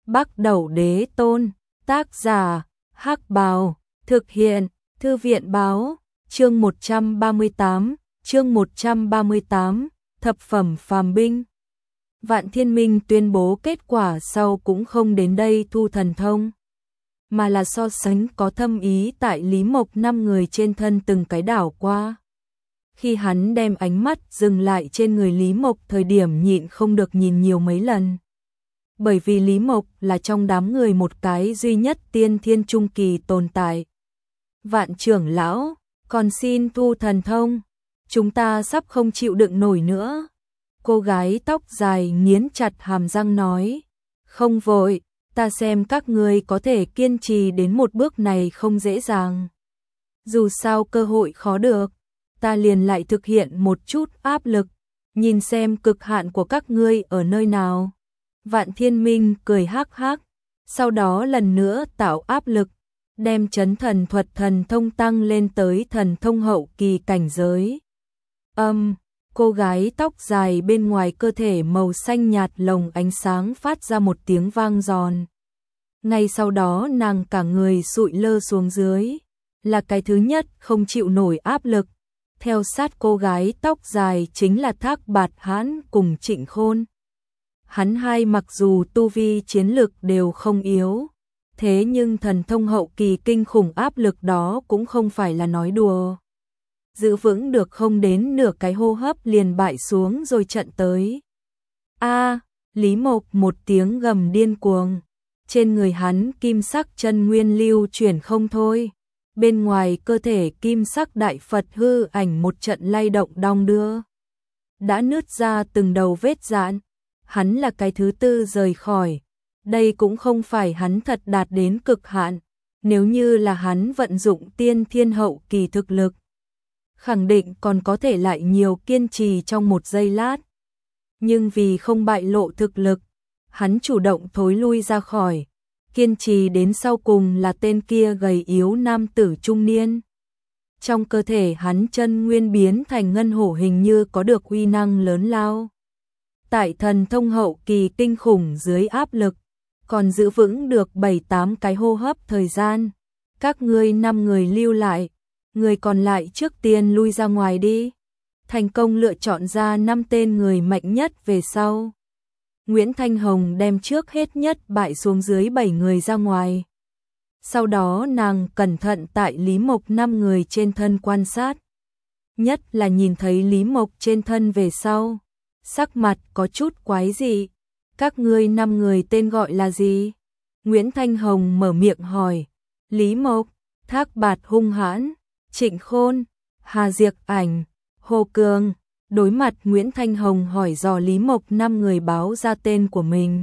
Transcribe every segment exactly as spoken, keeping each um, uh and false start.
Bắc Đẩu Đế Tôn, tác giả, Hắc Bào, thực hiện, Thư viện Báo, chương một trăm ba mươi tám, chương một trăm ba mươi tám, thập phẩm phàm binh. Vạn Thiên Minh tuyên bố kết quả sau cũng không đến đây thu thần thông, mà là so sánh có thâm ý tại Lý Mộc năm người trên thân từng cái đảo qua. Khi hắn đem ánh mắt dừng lại trên người Lý Mộc thời điểm nhịn không được nhìn nhiều mấy lần. Bởi vì Lý Mộc là trong đám người một cái duy nhất tiên thiên trung kỳ tồn tại. Vạn trưởng lão, còn xin thu thần thông, chúng ta sắp không chịu đựng nổi nữa. Cô gái tóc dài nghiến chặt hàm răng nói, không vội, ta xem các ngươi có thể kiên trì đến một bước này không dễ dàng. Dù sao cơ hội khó được, ta liền lại thực hiện một chút áp lực, nhìn xem cực hạn của các ngươi ở nơi nào. Vạn Thiên Minh cười hắc hắc, sau đó lần nữa tạo áp lực, đem chấn thần thuật thần thông tăng lên tới thần thông hậu kỳ cảnh giới. Âm, um, cô gái tóc dài bên ngoài cơ thể màu xanh nhạt lồng ánh sáng phát ra một tiếng vang giòn. Ngay sau đó nàng cả người sụi lơ xuống dưới, là cái thứ nhất không chịu nổi áp lực. Theo sát cô gái tóc dài chính là Thác Bạt Hãn cùng Trịnh Khôn. Hắn hai mặc dù tu vi chiến lực đều không yếu, thế nhưng thần thông hậu kỳ kinh khủng áp lực đó cũng không phải là nói đùa. Giữ vững được không đến nửa cái hô hấp liền bại xuống rồi trận tới. A, Lý Mộc một tiếng gầm điên cuồng, trên người hắn kim sắc chân nguyên lưu chuyển không thôi. Bên ngoài cơ thể kim sắc đại Phật hư ảnh một trận lay động đong đưa, đã nứt ra từng đầu vết rạn. Hắn là cái thứ tư rời khỏi, đây cũng không phải hắn thật đạt đến cực hạn, nếu như là hắn vận dụng tiên thiên hậu kỳ thực lực, khẳng định còn có thể lại nhiều kiên trì trong một giây lát. Nhưng vì không bại lộ thực lực, hắn chủ động thối lui ra khỏi, kiên trì đến sau cùng là tên kia gầy yếu nam tử trung niên. Trong cơ thể hắn chân nguyên biến thành ngân hổ hình như có được uy năng lớn lao. Tại thần thông hậu kỳ kinh khủng dưới áp lực, còn giữ vững được bảy tám cái hô hấp thời gian. Các ngươi năm người lưu lại, người còn lại trước tiên lui ra ngoài đi. Thành công lựa chọn ra năm tên người mạnh nhất về sau. Nguyễn Thanh Hồng đem trước hết nhất bại xuống dưới bảy người ra ngoài. Sau đó nàng cẩn thận tại Lý Mộc năm người trên thân quan sát. Nhất là nhìn thấy Lý Mộc trên thân về sau, sắc mặt có chút quái dị. Các ngươi năm người tên gọi là gì? Nguyễn Thanh Hồng mở miệng hỏi. Lý Mộc, Thác Bạt Hung Hãn, Trịnh Khôn, Hà Diệc Ảnh, Hồ Cường. Đối mặt Nguyễn Thanh Hồng hỏi dò Lý Mộc năm người báo ra tên của mình.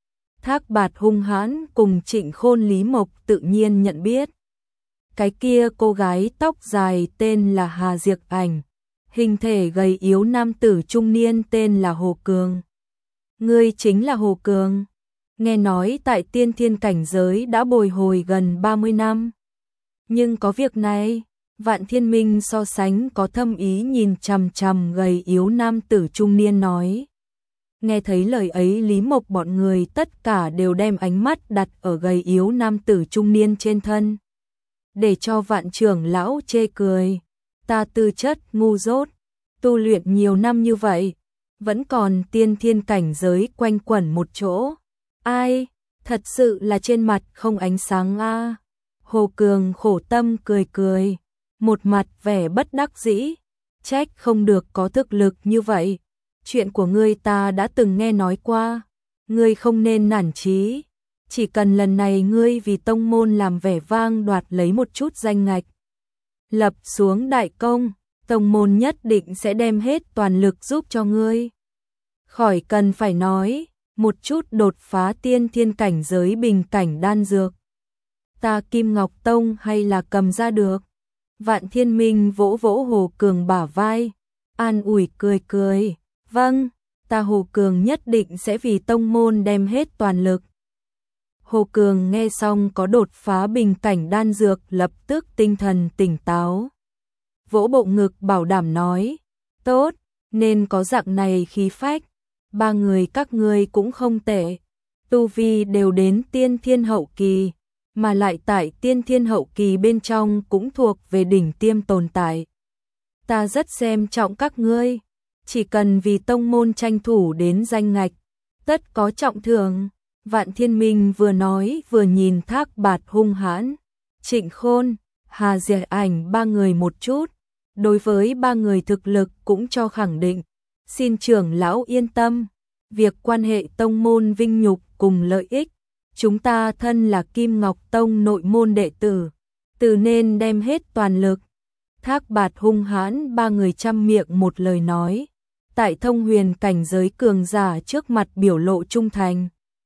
Thác Bạt Hung Hãn cùng Trịnh Khôn Lý Mộc tự nhiên nhận biết. Cái kia cô gái tóc dài tên là Hà Diệc Ảnh, hình thể gầy yếu nam tử trung niên tên là Hồ Cường. Ngươi chính là Hồ Cường, nghe nói tại tiên thiên cảnh giới đã bồi hồi gần ba mươi năm. Nhưng có việc này, Vạn Thiên Minh so sánh có thâm ý nhìn chằm chằm gầy yếu nam tử trung niên nói. Nghe thấy lời ấy Lý Mộc bọn người tất cả đều đem ánh mắt đặt ở gầy yếu nam tử trung niên trên thân. Để cho Vạn trưởng lão chê cười. Ta tư chất ngu dốt, tu luyện nhiều năm như vậy, vẫn còn tiên thiên cảnh giới quanh quẩn một chỗ. Ai, thật sự là trên mặt không ánh sáng a. À. Hồ Cường khổ tâm cười cười, một mặt vẻ bất đắc dĩ, trách không được có thực lực như vậy. Chuyện của ngươi ta đã từng nghe nói qua, ngươi không nên nản chí, chỉ cần lần này ngươi vì tông môn làm vẻ vang đoạt lấy một chút danh ngạch, lập xuống đại công, tông môn nhất định sẽ đem hết toàn lực giúp cho ngươi. Khỏi cần phải nói, một chút đột phá tiên thiên cảnh giới bình cảnh đan dược, ta Kim Ngọc Tông hay là cầm ra được. Vạn Thiên Minh vỗ vỗ Hồ Cường bả vai, an ủi cười cười, vâng, ta Hồ Cường nhất định sẽ vì tông môn đem hết toàn lực. Hồ Cường nghe xong có đột phá bình cảnh đan dược lập tức tinh thần tỉnh táo. Vỗ bộ ngực bảo đảm nói, tốt, nên có dạng này khí phách, ba người các ngươi cũng không tệ. tu vi đều đến tiên thiên hậu kỳ, mà lại tại tiên thiên hậu kỳ bên trong cũng thuộc về đỉnh tiêm tồn tại. Ta rất xem trọng các ngươi, chỉ cần vì tông môn tranh thủ đến danh ngạch, tất có trọng thưởng. Vạn Thiên Minh vừa nói vừa nhìn Thác Bạt hung hãn, Trịnh Khôn, Hà Diệp Ảnh ba người một chút, đối với ba người thực lực cũng cho khẳng định. Xin trưởng lão yên tâm, việc quan hệ tông môn vinh nhục cùng lợi ích, chúng ta thân là Kim Ngọc Tông nội môn đệ tử, tự nên đem hết toàn lực. Thác Bạt hung hãn ba người trăm miệng một lời nói, tại thông huyền cảnh giới cường giả trước mặt biểu lộ trung thành.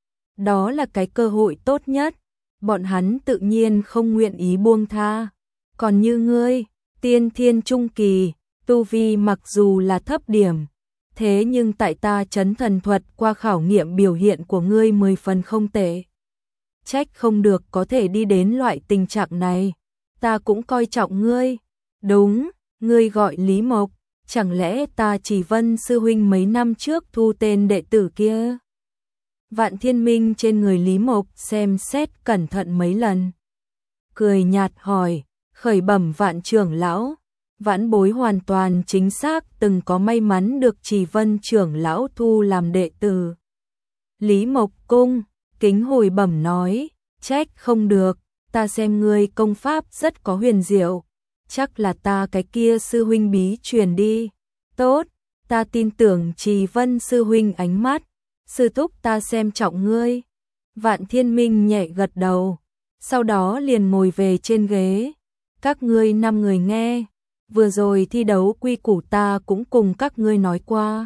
Đó là cái cơ hội tốt nhất, bọn hắn tự nhiên không nguyện ý buông tha. Còn như ngươi, tiên thiên trung kỳ, tu vi mặc dù là thấp điểm, thế nhưng tại ta chấn thần thuật qua khảo nghiệm biểu hiện của ngươi mười phần không tệ. Trách không được có thể đi đến loại tình trạng này, ta cũng coi trọng ngươi. Đúng, ngươi gọi Lý Mộc, chẳng lẽ ta chỉ Vân sư huynh mấy năm trước thu tên đệ tử kia? Vạn Thiên Minh trên người Lý Mộc xem xét cẩn thận mấy lần, cười nhạt hỏi, khởi bẩm Vạn trưởng lão, vãn bối hoàn toàn chính xác từng có may mắn được Trì Vân trưởng lão thu làm đệ tử. Lý Mộc cung kính hồi bẩm nói, trách không được, ta xem ngươi công pháp rất có huyền diệu, chắc là ta cái kia sư huynh bí truyền đi. Tốt, ta tin tưởng Trì Vân sư huynh ánh mắt, sư thúc ta xem trọng ngươi. Vạn Thiên Minh nhẹ gật đầu, sau đó liền ngồi về trên ghế. Các ngươi năm người nghe, vừa rồi thi đấu quy củ ta cũng cùng các ngươi nói qua.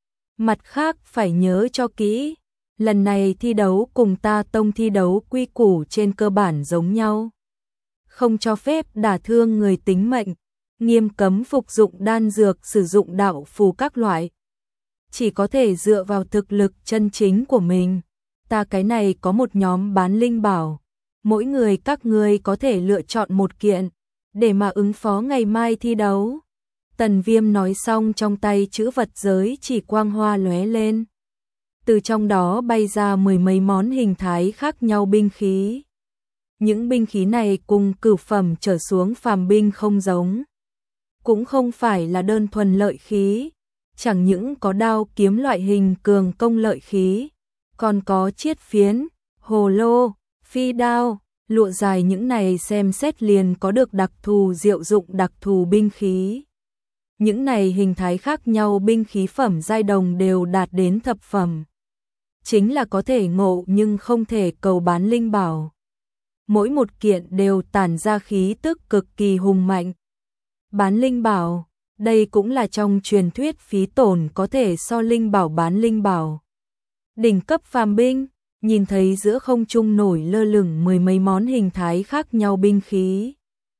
Mặt khác phải nhớ cho kỹ, lần này thi đấu cùng ta tông thi đấu quy củ trên cơ bản giống nhau. Không cho phép đả thương người tính mệnh, nghiêm cấm phục dụng đan dược, sử dụng đạo phù các loại. Chỉ có thể dựa vào thực lực chân chính của mình. Ta cái này có một nhóm bán linh bảo, mỗi người các ngươi có thể lựa chọn một kiện, để mà ứng phó ngày mai thi đấu. Tần Viêm nói xong trong tay chữ vật giới chỉ quang hoa lóe lên. Từ trong đó bay ra mười mấy món hình thái khác nhau binh khí. Những binh khí này cùng cửu phẩm trở xuống phàm binh không giống. Cũng không phải là đơn thuần lợi khí, chẳng những có đao kiếm loại hình cường công lợi khí, còn có chiết phiến, hồ lô, phi đao, lụa dài, những này xem xét liền có được đặc thù diệu dụng đặc thù binh khí. Những này hình thái khác nhau binh khí phẩm giai đồng đều đạt đến thập phẩm. Chính là có thể ngộ nhưng không thể cầu bán linh bảo. Mỗi một kiện đều tản ra khí tức cực kỳ hùng mạnh. Bán linh bảo, đây cũng là trong truyền thuyết phí tổn có thể so linh bảo bán linh bảo. Đỉnh cấp phàm binh, nhìn thấy giữa không trung nổi lơ lửng mười mấy món hình thái khác nhau binh khí.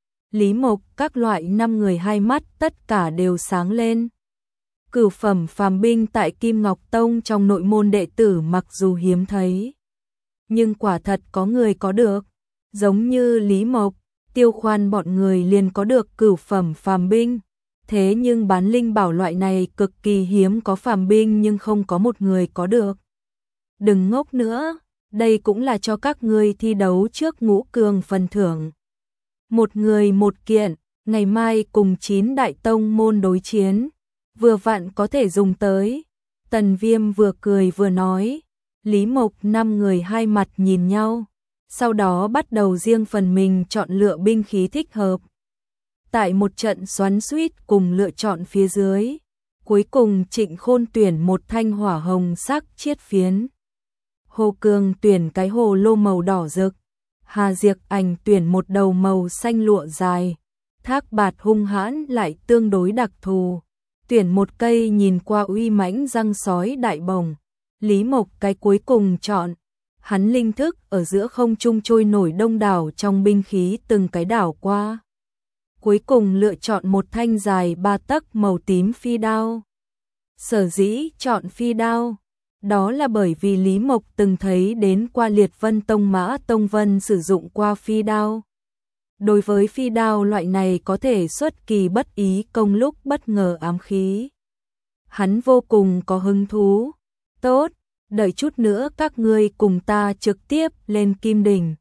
Lý Mộc các loại năm người hai mắt tất cả đều sáng lên. Cửu phẩm phàm binh tại Kim Ngọc Tông trong nội môn đệ tử mặc dù hiếm thấy, nhưng quả thật có người có được. Giống như Lý Mộc, Tiêu Khoan bọn người liền có được cửu phẩm phàm binh. Thế nhưng bán linh bảo loại này cực kỳ hiếm có phàm binh nhưng không có một người có được. Đừng ngốc nữa, đây cũng là cho các ngươi thi đấu trước ngũ cường phần thưởng. Một người một kiện, ngày mai cùng chín đại tông môn đối chiến, vừa vặn có thể dùng tới. Tần Viêm vừa cười vừa nói. Lý Mộc năm người hai mặt nhìn nhau, sau đó bắt đầu riêng phần mình chọn lựa binh khí thích hợp. Tại một trận xoắn xuýt cùng lựa chọn phía dưới, cuối cùng Trịnh Khôn tuyển một thanh hỏa hồng sắc chiết phiến. Hồ Cường tuyển cái hồ lô màu đỏ rực. Hà Diệp Ảnh tuyển một đầu màu xanh lụa dài. Thác Bạt hung hãn lại tương đối đặc thù, tuyển một cây nhìn qua uy mãnh răng sói đại bồng. Lý Mộc cái cuối cùng chọn, hắn linh thức ở giữa không trung trôi nổi đông đảo trong binh khí từng cái đảo qua. Cuối cùng lựa chọn một thanh dài ba tấc màu tím phi đao. Sở dĩ chọn phi đao, đó là bởi vì Lý Mộc từng thấy đến qua Liệt Vân Tông Mã Tông Vân sử dụng qua phi đao. Đối với phi đao loại này có thể xuất kỳ bất ý công lúc bất ngờ ám khí, hắn vô cùng có hứng thú. Tốt, đợi chút nữa các ngươi cùng ta trực tiếp lên Kim Đỉnh.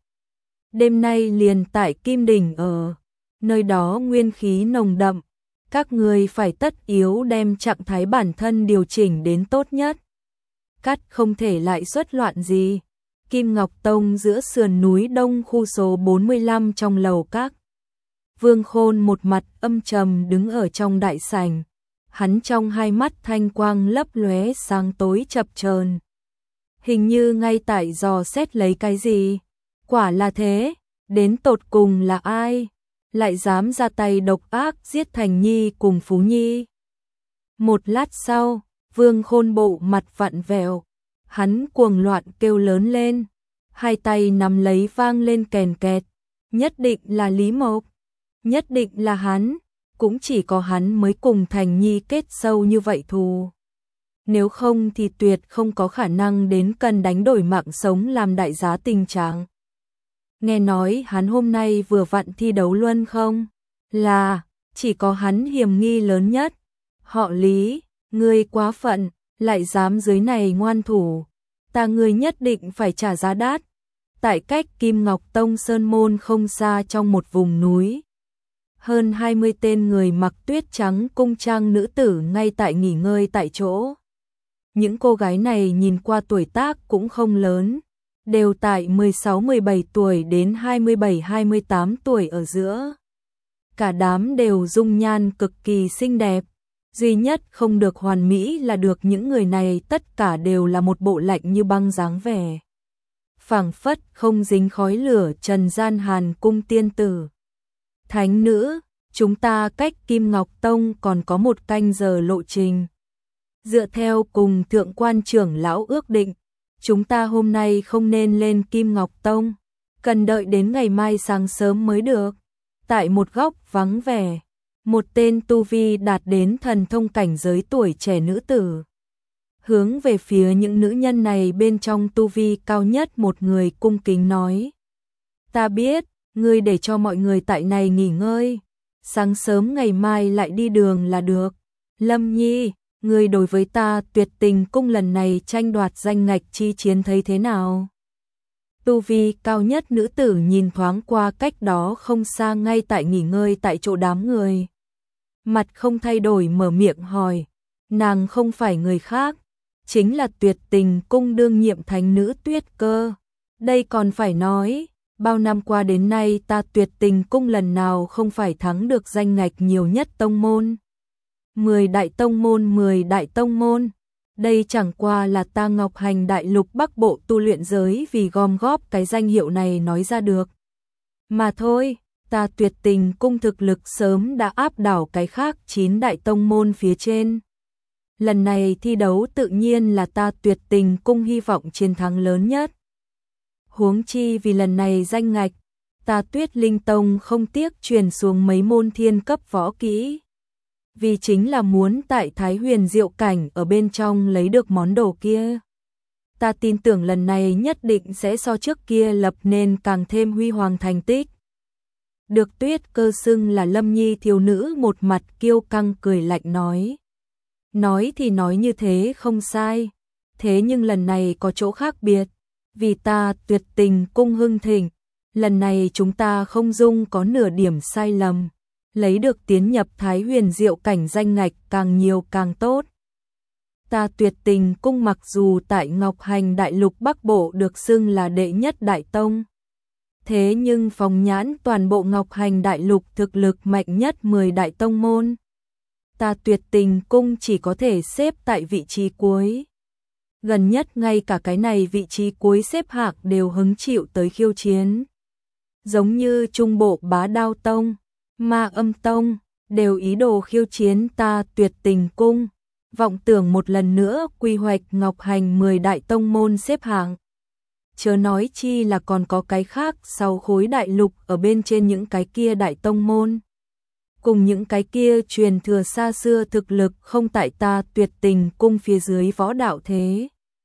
Đêm nay liền tại Kim Đỉnh ở, nơi đó nguyên khí nồng đậm, các ngươi phải tất yếu đem trạng thái bản thân điều chỉnh đến tốt nhất. Cắt không thể lại xuất loạn gì. Kim Ngọc Tông giữa sườn núi đông khu số bốn mươi lăm trong lầu các. Vương Khôn một mặt âm trầm đứng ở trong đại sảnh, hắn trong hai mắt thanh quang lấp lóe sáng tối chập chờn. Hình như ngay tại dò xét lấy cái gì. Quả là thế, đến tột cùng là ai lại dám ra tay độc ác giết Thành Nhi cùng Phú Nhi. Một lát sau, Vương Khôn bộ mặt vặn vẹo, hắn cuồng loạn kêu lớn lên, hai tay nắm lấy vang lên kèn kẹt, nhất định là Lý Mộc, nhất định là hắn, cũng chỉ có hắn mới cùng Thành Nhi kết sâu như vậy thù. Nếu không thì tuyệt không có khả năng đến cần đánh đổi mạng sống làm đại giá tình trạng. Nghe nói hắn hôm nay vừa vặn thi đấu luân không? Là, chỉ có hắn hiểm nghi lớn nhất. Họ Lý, ngươi quá phận, lại dám dưới này ngoan thủ. Ta ngươi nhất định phải trả giá đắt. Tại cách Kim Ngọc Tông Sơn Môn không xa trong một vùng núi. Hơn hai mươi tên người mặc tuyết trắng cung trang nữ tử ngay tại nghỉ ngơi tại chỗ. Những cô gái này nhìn qua tuổi tác cũng không lớn, đều tại mười sáu mười bảy tuổi đến hai mươi bảy hai mươi tám tuổi ở giữa. Cả đám đều dung nhan cực kỳ xinh đẹp, duy nhất không được hoàn mỹ là được những người này tất cả đều là một bộ lạnh như băng dáng vẻ. Phảng phất không dính khói lửa trần gian hàn cung tiên tử. Thánh nữ, chúng ta cách Kim Ngọc Tông còn có một canh giờ lộ trình. Dựa theo cùng thượng quan trưởng lão ước định, chúng ta hôm nay không nên lên Kim Ngọc Tông, cần đợi đến ngày mai sáng sớm mới được. Tại một góc vắng vẻ, một tên tu vi đạt đến thần thông cảnh giới tuổi trẻ nữ tử hướng về phía những nữ nhân này bên trong tu vi cao nhất một người cung kính nói. Ta biết, ngươi để cho mọi người tại này nghỉ ngơi, sáng sớm ngày mai lại đi đường là được. Lâm Nhi, ngươi đối với ta Tuyệt Tình cung lần này tranh đoạt danh ngạch chi chiến thấy thế nào? Tu vi cao nhất nữ tử nhìn thoáng qua cách đó không xa ngay tại nghỉ ngơi tại chỗ đám người. Mặt không thay đổi mở miệng hỏi, nàng không phải người khác, chính là Tuyệt Tình cung đương nhiệm thánh nữ Tuyết Cơ. Đây còn phải nói, bao năm qua đến nay ta Tuyệt Tình cung lần nào không phải thắng được danh ngạch nhiều nhất tông môn. Mười đại tông môn, mười đại tông môn. Đây chẳng qua là ta Ngọc Hành Đại Lục Bắc Bộ tu luyện giới vì gom góp cái danh hiệu này nói ra được. Mà thôi, ta Tuyệt Tình cung thực lực sớm đã áp đảo cái khác chín đại tông môn phía trên. Lần này thi đấu tự nhiên là ta Tuyệt Tình cung hy vọng chiến thắng lớn nhất. Huống chi vì lần này danh ngạch, ta Tuyết Linh Tông không tiếc truyền xuống mấy môn thiên cấp võ kỹ. Vì chính là muốn tại Thái Huyền Diệu cảnh ở bên trong lấy được món đồ kia. Ta tin tưởng lần này nhất định sẽ so trước kia lập nên càng thêm huy hoàng thành tích. Được Tuyết Cơ xưng là Lâm Nhi thiếu nữ một mặt kiêu căng cười lạnh nói. Nói thì nói như thế không sai, thế nhưng lần này có chỗ khác biệt. Vì ta Tuyệt Tình cung hưng thịnh, lần này chúng ta không dung có nửa điểm sai lầm. Lấy được tiến nhập Thái Huyền Diệu cảnh danh ngạch càng nhiều càng tốt. Ta Tuyệt Tình cung mặc dù tại Ngọc Hành Đại Lục Bắc Bộ được xưng là đệ nhất đại tông. Thế nhưng phóng nhãn toàn bộ Ngọc Hành Đại Lục thực lực mạnh nhất mười đại tông môn. Ta Tuyệt Tình cung chỉ có thể xếp tại vị trí cuối. Gần nhất ngay cả cái này vị trí cuối xếp hạng đều hứng chịu tới khiêu chiến. Giống như Trung Bộ Bá Đao Tông, Ma Âm Tông, đều ý đồ khiêu chiến ta Tuyệt Tình cung, vọng tưởng một lần nữa quy hoạch Ngọc Hành mười đại tông môn xếp hạng. Chớ nói chi là còn có cái khác sau khối đại lục ở bên trên những cái kia đại tông môn. Cùng những cái kia truyền thừa xa xưa thực lực không tại ta Tuyệt Tình cung phía dưới võ đạo thế.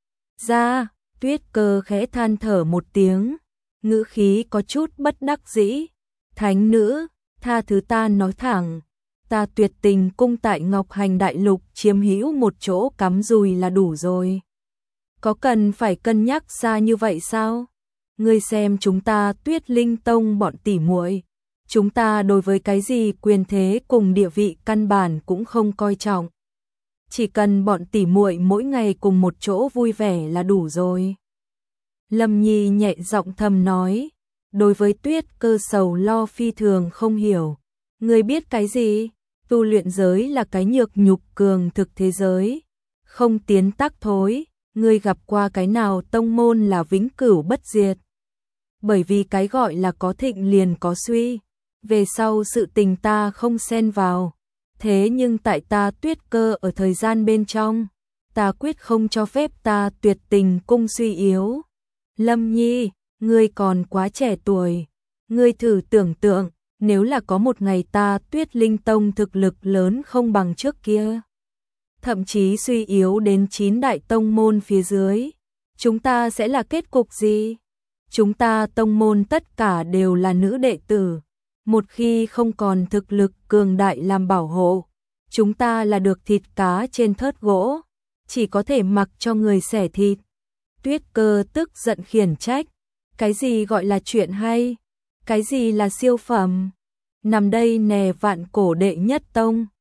Ra, Tuyết Cơ khẽ than thở một tiếng, ngữ khí có chút bất đắc dĩ. Thánh nữ, tha thứ ta nói thẳng, ta Tuyệt Tình cung tại Ngọc Hành Đại Lục chiếm hữu một chỗ cắm dùi là đủ rồi. Có cần phải cân nhắc xa như vậy sao? Ngươi xem chúng ta Tuyết Linh Tông bọn tỉ muội, chúng ta đối với cái gì quyền thế cùng địa vị căn bản cũng không coi trọng. Chỉ cần bọn tỉ muội mỗi ngày cùng một chỗ vui vẻ là đủ rồi. Lâm Nhi nhẹ giọng thầm nói, đối với Tuyết Cơ sầu lo phi thường không hiểu. Ngươi biết cái gì? Tu luyện giới là cái nhược nhục cường thực thế giới, không tiến tắc thối. Ngươi gặp qua cái nào tông môn là vĩnh cửu bất diệt? Bởi vì cái gọi là có thịnh liền có suy, về sau sự tình ta không xen vào. Thế nhưng tại ta Tuyết Cơ ở thời gian bên trong, ta quyết không cho phép ta Tuyệt Tình cung suy yếu. Lâm Nhi, ngươi còn quá trẻ tuổi, ngươi thử tưởng tượng, nếu là có một ngày ta Tuyết Linh Tông thực lực lớn không bằng trước kia, thậm chí suy yếu đến chín đại tông môn phía dưới, chúng ta sẽ là kết cục gì? Chúng ta tông môn tất cả đều là nữ đệ tử, một khi không còn thực lực cường đại làm bảo hộ, chúng ta là được thịt cá trên thớt gỗ, chỉ có thể mặc cho người xẻ thịt. Tuyết Cơ tức giận khiển trách, cái gì gọi là chuyện hay, cái gì là siêu phẩm, nằm đây nè vạn cổ đệ nhất tông,